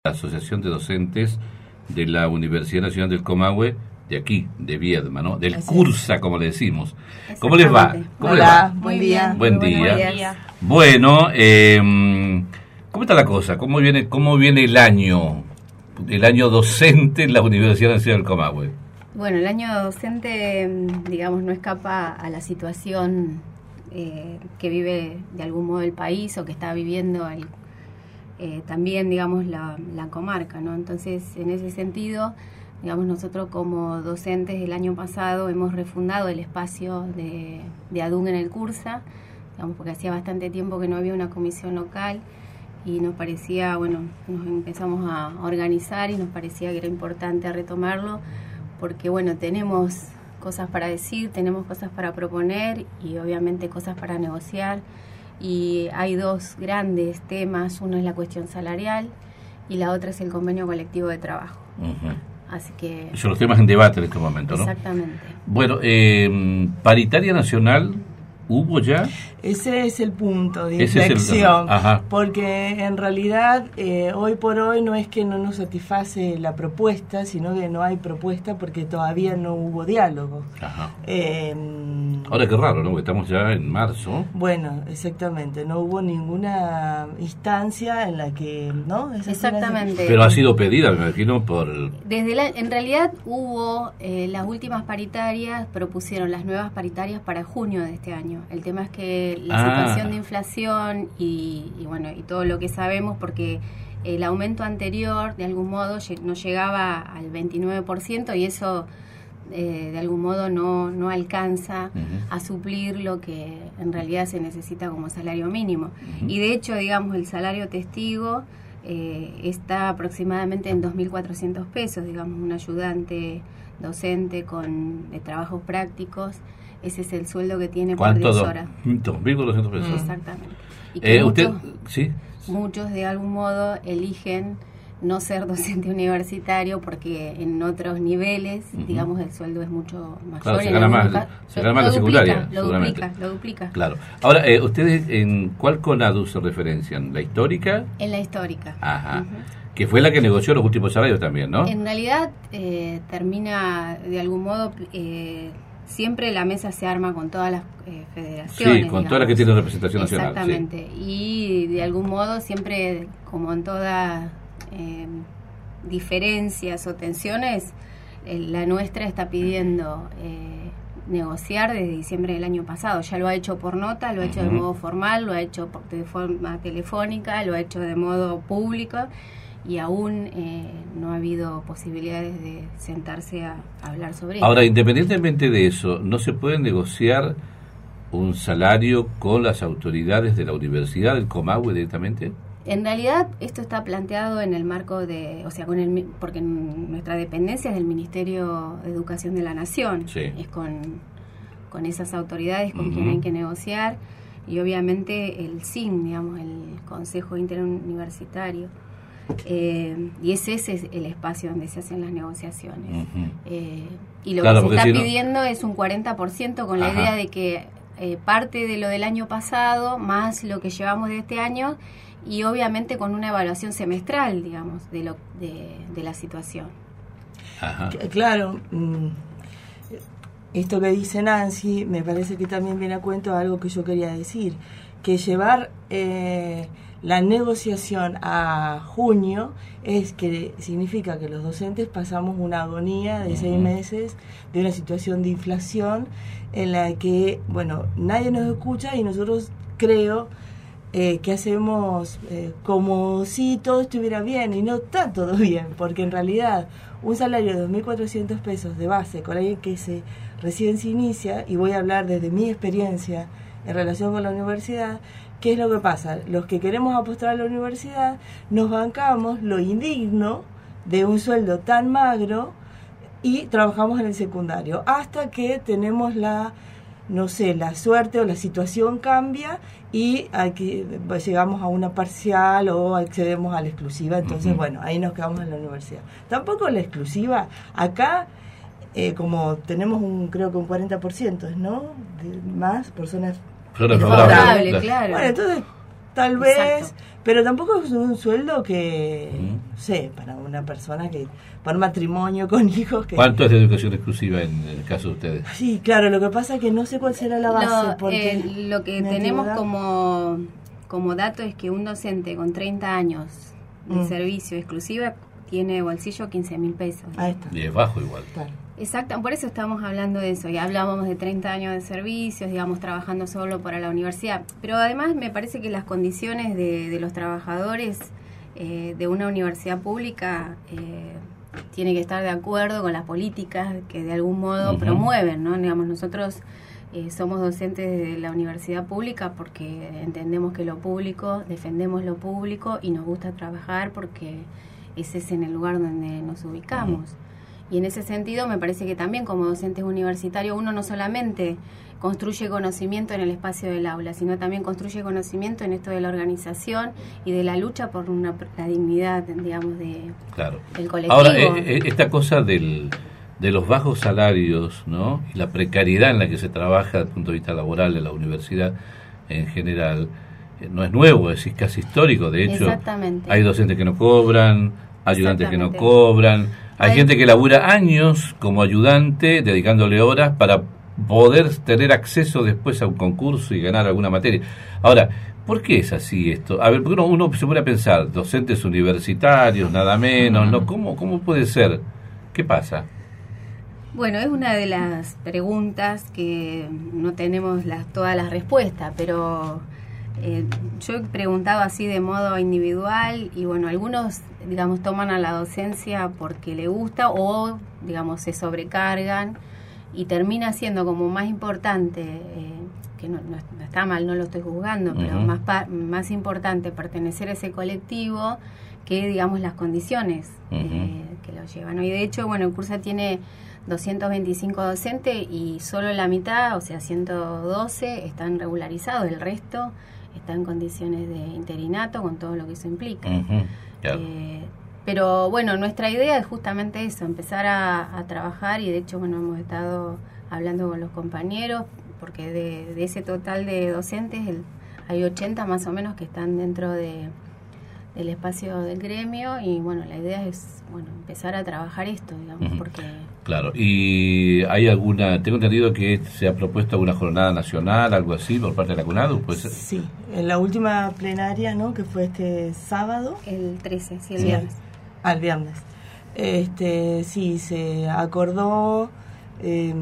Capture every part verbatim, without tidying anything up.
La Asociación de Docentes de la Universidad Nacional del Comahue, de aquí, de Viedma, ¿no? Del CURSA, como le decimos. ¿Cómo les va? ¿Cómo Hola, les va? buen día. Buen Muy día. buenos días. Bueno, eh, ¿cómo está la cosa? ¿Cómo viene, cómo viene el año, el año docente en la Universidad Nacional del Comahue? Bueno, el año docente, digamos, no escapa a la situación eh, que vive de algún modo el país o que está viviendo el Eh, también, digamos, la, la comarca, ¿no? Entonces, en ese sentido, digamos, nosotros como docentes el año pasado hemos refundado el espacio de, de ADUN en el CURSA, digamos, porque hacía bastante tiempo que no había una comisión local y nos parecía, bueno, nos empezamos a organizar y nos parecía que era importante retomarlo porque, bueno, tenemos cosas para decir, tenemos cosas para proponer y obviamente cosas para negociar. Y hay dos grandes temas, uno es la cuestión salarial y la otra es el convenio colectivo de trabajo. Uh-huh. Así que... Son los temas en debate en este momento, ¿no? Exactamente. Bueno, eh, paritaria nacional, ¿hubo ya? Ese es el punto de inflexión, es el... porque en realidad eh, hoy por hoy no es que no nos satisface la propuesta, sino que no hay propuesta porque todavía no hubo diálogo. Ajá. Eh, Ahora qué raro, ¿no? Porque estamos ya en marzo. Bueno, exactamente, no hubo ninguna instancia en la que, ¿no? Esa exactamente. Pero ha sido pedida, me imagino, por... Desde la, en realidad hubo, eh, las últimas paritarias propusieron las nuevas paritarias para junio de este año. El tema es que la ah. situación de inflación y, y bueno, y todo lo que sabemos, porque el aumento anterior de algún modo no llegaba al veintinueve por ciento y eso... Eh, de algún modo no, no alcanza uh-huh. a suplir lo que en realidad se necesita como salario mínimo. Uh-huh. Y de hecho, digamos, el salario testigo eh, está aproximadamente en dos mil cuatrocientos pesos, digamos, un ayudante docente con de trabajos prácticos, ese es el sueldo que tiene por diez horas. dos mil cuatrocientos pesos. Exactamente. Y que eh, muchos, usted, ¿sí? muchos de algún modo eligen no ser docente universitario porque en otros niveles, uh-huh. digamos, el sueldo es mucho mayor. Claro, se gana más, educa, se gana más la secundaria. Lo duplica, lo duplica. Claro. Ahora, eh, ¿ustedes en cuál CONADU se referencian? ¿La histórica? En la histórica. Ajá. Uh-huh. Que fue la que negoció los últimos salarios también, ¿no? En realidad, eh, termina, de algún modo, eh, siempre la mesa se arma con todas las eh, federaciones. Sí, con digamos. Todas las que tienen representación Exactamente. nacional. Exactamente. Sí. Y de algún modo siempre, como en toda... Eh, diferencias o tensiones, eh, la nuestra está pidiendo eh, negociar desde diciembre del año pasado. Ya lo ha hecho por nota, lo ha hecho uh-huh. de modo formal, lo ha hecho por, de forma telefónica, lo ha hecho de modo público y aún eh, no ha habido posibilidades de sentarse a, a hablar sobre ello. Ahora, independientemente de eso, ¿no se puede negociar un salario con las autoridades de la Universidad del Comahue directamente? En realidad esto está planteado en el marco de, o sea, con el porque nuestra dependencia es del Ministerio de Educación de la Nación, sí. es con, con esas autoridades con uh-huh. quien hay que negociar y obviamente el S I N, digamos, el Consejo Interuniversitario, eh, y ese, ese es el espacio donde se hacen las negociaciones. Uh-huh. Eh, y lo claro, que se está si pidiendo no... es un cuarenta por ciento con la Ajá. idea de que eh, parte de lo del año pasado más lo que llevamos de este año y obviamente con una evaluación semestral, digamos, de lo de, de la situación. Ajá. Claro, esto que dice Nancy me parece que también viene a cuento de algo que yo quería decir, que llevar eh, la negociación a junio es que significa que los docentes pasamos una agonía de uh-huh. seis meses de una situación de inflación en la que, bueno, nadie nos escucha y nosotros creo Eh, que hacemos eh, como si todo estuviera bien y no está todo bien, porque en realidad un salario de dos mil cuatrocientos pesos de base con alguien que se recién se inicia, y voy a hablar desde mi experiencia en relación con la universidad, ¿qué es lo que pasa? Los que queremos apostar a la universidad nos bancamos lo indigno de un sueldo tan magro y trabajamos en el secundario hasta que tenemos la no sé, la suerte o la situación cambia y aquí llegamos a una parcial o accedemos a la exclusiva, entonces uh-huh. bueno, ahí nos quedamos en la universidad. Tampoco la exclusiva, acá eh, como tenemos un, creo que un cuarenta por ciento, ¿no? De más personas favorables, claro. Bueno, entonces tal vez, Exacto. pero tampoco es un sueldo que, Mm. no sé, para una persona que, por matrimonio, con hijos, que... ¿Cuánto es de educación exclusiva en el caso de ustedes? Sí, claro, lo que pasa es que no sé cuál será la base, Lo, porque... eh, lo que en la tenemos antigüedad- como, como dato es que un docente con treinta años de Mm. servicio exclusiva tiene bolsillo quince mil pesos. Ahí está. Y es bajo igual. Claro. Exacto, por eso estamos hablando de eso, y hablábamos de treinta años de servicios, digamos, trabajando solo para la universidad. Pero además me parece que las condiciones de, de los trabajadores eh, de una universidad pública eh, tienen que estar de acuerdo con las políticas que de algún modo Ujú. promueven, ¿no? Digamos, nosotros eh, somos docentes de la universidad pública porque entendemos que lo público, defendemos lo público y nos gusta trabajar porque ese es en el lugar donde nos ubicamos. Ujú. Y en ese sentido me parece que también como docentes universitarios uno no solamente construye conocimiento en el espacio del aula, sino también construye conocimiento en esto de la organización y de la lucha por una, la dignidad, digamos, de, Claro. del colectivo. Ahora, eh, eh, esta cosa del, de los bajos salarios, ¿no? Y la precariedad en la que se trabaja desde el punto de vista laboral en la universidad en general, eh, no es nuevo, es casi histórico. De hecho, Exactamente. hay docentes que no cobran, ayudantes que no Exactamente. cobran, hay Hay- gente que labura años como ayudante, dedicándole horas para poder tener acceso después a un concurso y ganar alguna materia. Ahora, ¿por qué es así esto? A ver, porque uno, uno se pone a pensar, docentes universitarios, nada menos, ¿no? ¿Cómo, cómo puede ser? ¿Qué pasa? Bueno, es una de las preguntas que no tenemos las, todas las respuestas, pero eh, yo he preguntado así de modo individual y bueno, algunos, digamos, toman a la docencia porque le gusta o, digamos, se sobrecargan y termina siendo como más importante, eh, que no, no, no está mal, no lo estoy juzgando, pero Ujú. más, pa- más importante pertenecer a ese colectivo que, digamos, las condiciones Ujú. eh, que lo llevan, ¿no? Y de hecho, bueno, el curso tiene doscientos veinticinco docentes y solo la mitad, o sea, ciento doce, están regularizados, el resto está en condiciones de interinato con todo lo que eso implica. Ujú, claro. Eh, pero bueno, nuestra idea es justamente eso, empezar a, a trabajar y de hecho, bueno, hemos estado hablando con los compañeros porque de, de ese total de docentes el, hay ochenta más o menos que están dentro de del espacio del gremio y bueno, la idea es bueno empezar a trabajar esto, digamos, Ujú. porque Claro, y hay alguna, tengo entendido que se ha propuesto alguna jornada nacional, algo así, por parte de la CUNADU, pues. Sí, en la última plenaria, ¿no? Que fue este sábado, el trece, sí, el Sí. viernes. al viernes. Este, sí, se acordó eh,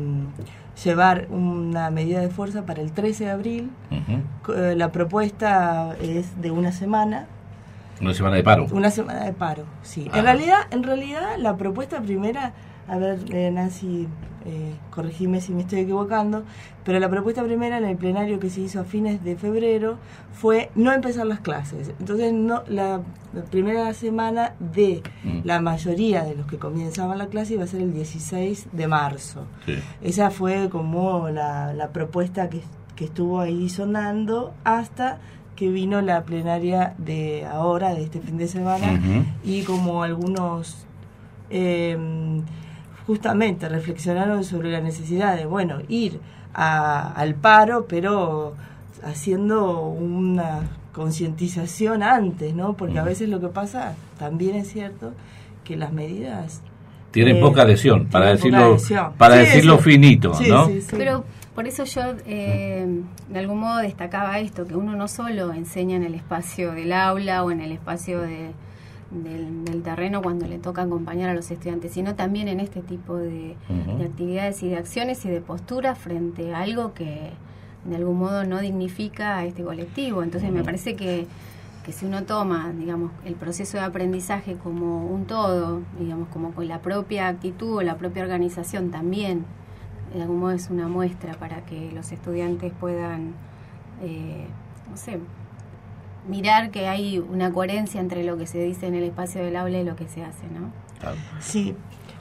llevar una medida de fuerza para el trece de abril. Ujú. Eh, La propuesta es de una semana, Una semana de paro. una semana de paro, sí. Ah. En realidad, en realidad la propuesta primera, a ver, eh, Nancy, eh, corregime si me estoy equivocando, pero la propuesta primera en el plenario que se hizo a fines de febrero fue no empezar las clases. Entonces, no la, la primera semana de Mm. la mayoría de los que comenzaban la clase iba a ser el dieciséis de marzo. Sí. Esa fue como la, la propuesta que, que estuvo ahí sonando hasta que vino la plenaria de ahora, de este fin de semana, Ujú. y como algunos eh, justamente reflexionaron sobre la necesidad de, bueno, ir a- al paro, pero haciendo una concientización antes, ¿no? Porque a Ujú. veces lo que pasa, también es cierto, que las medidas... Tienen eh, poca adhesión, para tienen poca decirlo, adhesión. para Sí, decirlo sí. finito, Sí, ¿no? sí, sí. Pero por eso yo eh, de algún modo destacaba esto, que uno no solo enseña en el espacio del aula o en el espacio de, del, del terreno cuando le toca acompañar a los estudiantes, sino también en este tipo de, Ujú. de actividades y de acciones y de posturas frente a algo que de algún modo no dignifica a este colectivo. Entonces me Ujú. parece que, que si uno toma, digamos, el proceso de aprendizaje como un todo, digamos, como con la propia actitud o la propia organización también, de algún modo es una muestra para que los estudiantes puedan, eh, no sé, mirar que hay una coherencia entre lo que se dice en el espacio del aula y lo que se hace, ¿no? Claro. Sí,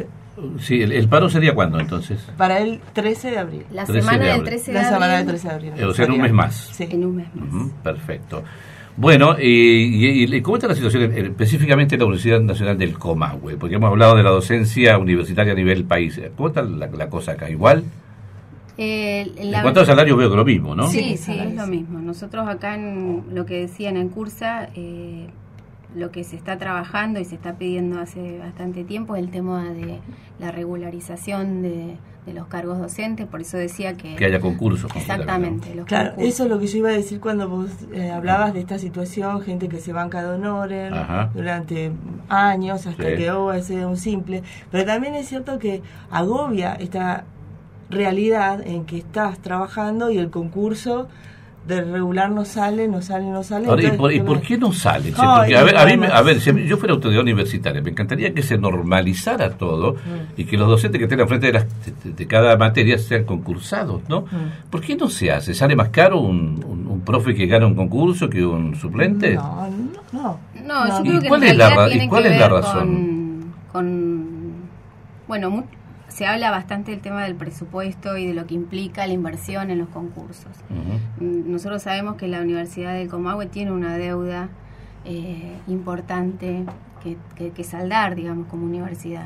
Sí, el, el paro sería cuándo entonces? para el trece de abril. La trece semana de del abril. trece de La semana del abril, trece de abril. Eh, o sea, en un mes más. Sí. en un mes más. Ujú, perfecto. Bueno, y, y- y ¿cómo está la situación eh, específicamente en la Universidad Nacional del Comahue? Porque hemos hablado de la docencia universitaria a nivel país. ¿Cómo está la, la cosa acá? ¿Igual? Eh, la... En cuanto al salario veo que lo mismo, ¿no? Sí, sí, es lo mismo. Nosotros acá en lo que decían en Cursa, eh, lo que se está trabajando y se está pidiendo hace bastante tiempo es el tema de la regularización de, de los cargos docentes, por eso decía que... Que haya concursos. Exactamente. Los claro, concursos. Eso es lo que yo iba a decir cuando vos eh, hablabas de esta situación, gente que se banca de honores durante años hasta sí. que oh, ese un simple, pero también es cierto que agobia esta realidad en que estás trabajando y el concurso de regular no sale, no sale, no sale. Ahora, ¿y, por, ¿Y por qué no sale? Sí, porque, a ver, a, mí, a ver, si yo fuera autoridad universitaria, me encantaría que se normalizara todo mm. y que los docentes que estén al frente de, las, de, de cada materia sean concursados, ¿no? Mm. ¿Por qué no se hace? ¿Sale más caro un, un, un profe que gana un concurso que un suplente? No, no, no. no, yo creo que ¿Cuál en es la, ¿y cuál es la razón? Con, con bueno, muy, se habla bastante del tema del presupuesto y de lo que implica la inversión en los concursos. Uh-huh. Nosotros sabemos que la Universidad del Comahue tiene una deuda eh, importante que, que, que saldar, digamos, como universidad.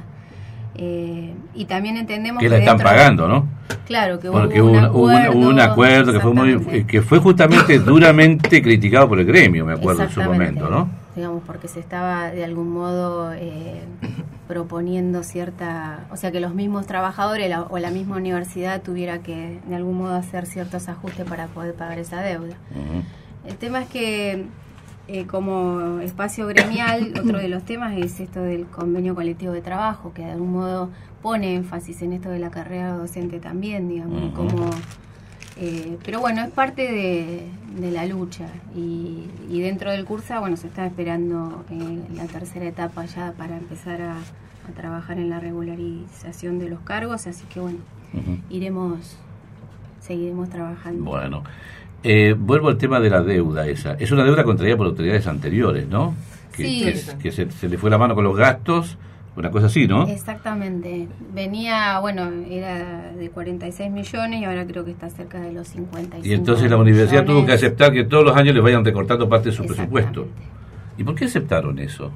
Eh, y también entendemos que, que la están pagando, ¿no? Claro, que Porque hubo un acuerdo, acuerdo, hubo un acuerdo que fue muy, que fue justamente duramente criticado por el gremio, me acuerdo en su momento, ¿no? Digamos, porque se estaba de algún modo eh, proponiendo cierta, o sea, que los mismos trabajadores la, o la misma universidad tuviera que de algún modo hacer ciertos ajustes para poder pagar esa deuda. Uh-huh. El tema es que eh, como espacio gremial, otro de los temas es esto del convenio colectivo de trabajo, que de algún modo pone énfasis en esto de la carrera docente también, digamos, uh-huh. como... Eh, pero bueno, es parte de, de la lucha y, y dentro del curso, bueno, se está esperando eh, la tercera etapa ya para empezar a, a trabajar en la regularización de los cargos, así que bueno, uh-huh. iremos, seguiremos trabajando. Bueno, eh, vuelvo al tema de la deuda esa. Es una deuda contraída por autoridades anteriores, ¿no? Que, sí. que, que se, se le fue la mano con los gastos. Una cosa así, ¿no? Exactamente. Venía, bueno, era de cuarenta y seis millones y ahora creo que está cerca de los cincuenta y cinco. Y entonces la universidad millones. Tuvo que aceptar que todos los años les vayan recortando parte de su presupuesto. ¿Y por qué aceptaron eso?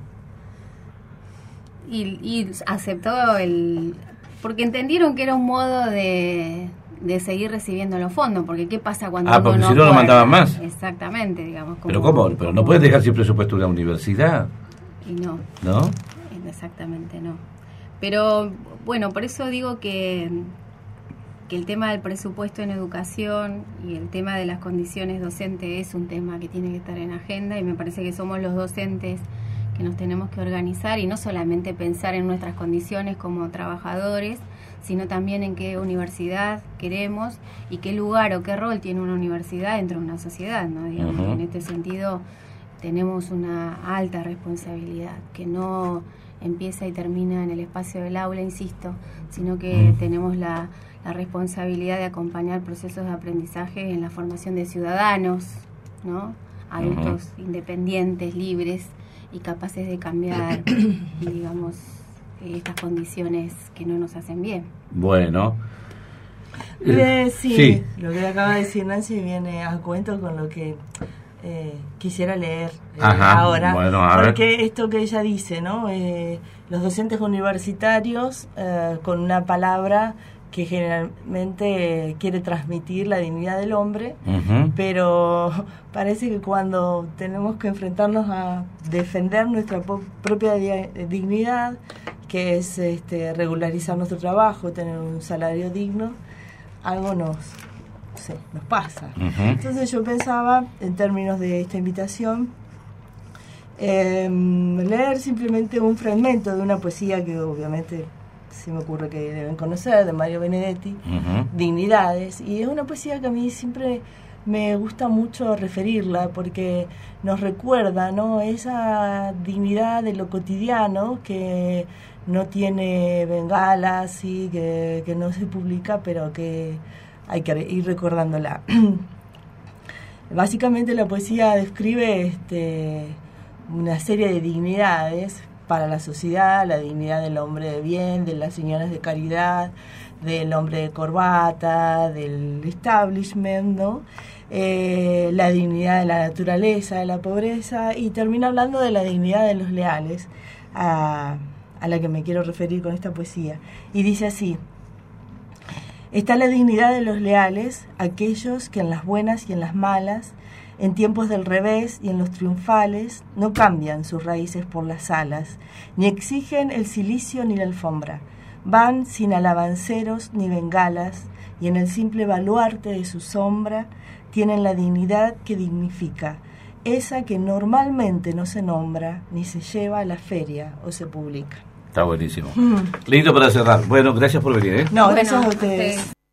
Y, y aceptó el... Porque entendieron que era un modo de, de seguir recibiendo los fondos, porque ¿qué pasa cuando ah, porque no si no lo mandaban más? Exactamente, digamos. Como, ¿Pero cómo? Pero no puedes dejar sin presupuesto una universidad. Y no. ¿No? Exactamente, no. Pero bueno, por eso digo que, que el tema del presupuesto en educación y el tema de las condiciones docentes es un tema que tiene que estar en agenda y me parece que somos los docentes que nos tenemos que organizar y no solamente pensar en nuestras condiciones como trabajadores, sino también en qué universidad queremos y qué lugar o qué rol tiene una universidad dentro de una sociedad, ¿no? Digamos, uh-huh. En este sentido tenemos una alta responsabilidad que no empieza y termina en el espacio del aula, insisto, sino que mm. tenemos la, la responsabilidad de acompañar procesos de aprendizaje en la formación de ciudadanos, ¿no? Adultos uh-huh. independientes, libres y capaces de cambiar, digamos, estas condiciones que no nos hacen bien. Bueno. Eh, sí, sí, lo que acaba de decir Nancy viene a cuento con lo que... Eh, quisiera leer eh, Ajá, ahora, bueno, a porque ver. Esto que ella dice, ¿no? Eh, los docentes universitarios eh, con una palabra que generalmente quiere transmitir la dignidad del hombre, uh-huh. pero parece que cuando tenemos que enfrentarnos a defender nuestra po- propia di- dignidad, que es este, regularizar nuestro trabajo, tener un salario digno, algo nos... Sí, nos pasa. Uh-huh. Entonces yo pensaba, en términos de esta invitación, eh, leer simplemente un fragmento de una poesía que obviamente se me ocurre que deben conocer, de Mario Benedetti, uh-huh. Dignidades, y es una poesía que a mí siempre me gusta mucho referirla porque nos recuerda, ¿no?, esa dignidad de lo cotidiano que no tiene bengalas y que, que no se publica, pero que hay que ir recordándola. Básicamente la poesía describe este, una serie de dignidades para la sociedad, la dignidad del hombre de bien, de las señoras de caridad, del hombre de corbata, del establishment, ¿no? Eh, la dignidad de la naturaleza, de la pobreza, y termina hablando de la dignidad de los leales, a, a la que me quiero referir con esta poesía. Y dice así: Está la dignidad de los leales, aquellos que en las buenas y en las malas, en tiempos del revés y en los triunfales, no cambian sus raíces por las alas, ni exigen el cilicio ni la alfombra. Van sin alabanceros ni bengalas, y en el simple baluarte de su sombra tienen la dignidad que dignifica, esa que normalmente no se nombra, ni se lleva a la feria o se publica. Está buenísimo. Mm. Lindo para cerrar. Bueno, gracias por venir, ¿eh? No, gracias bueno, a ustedes.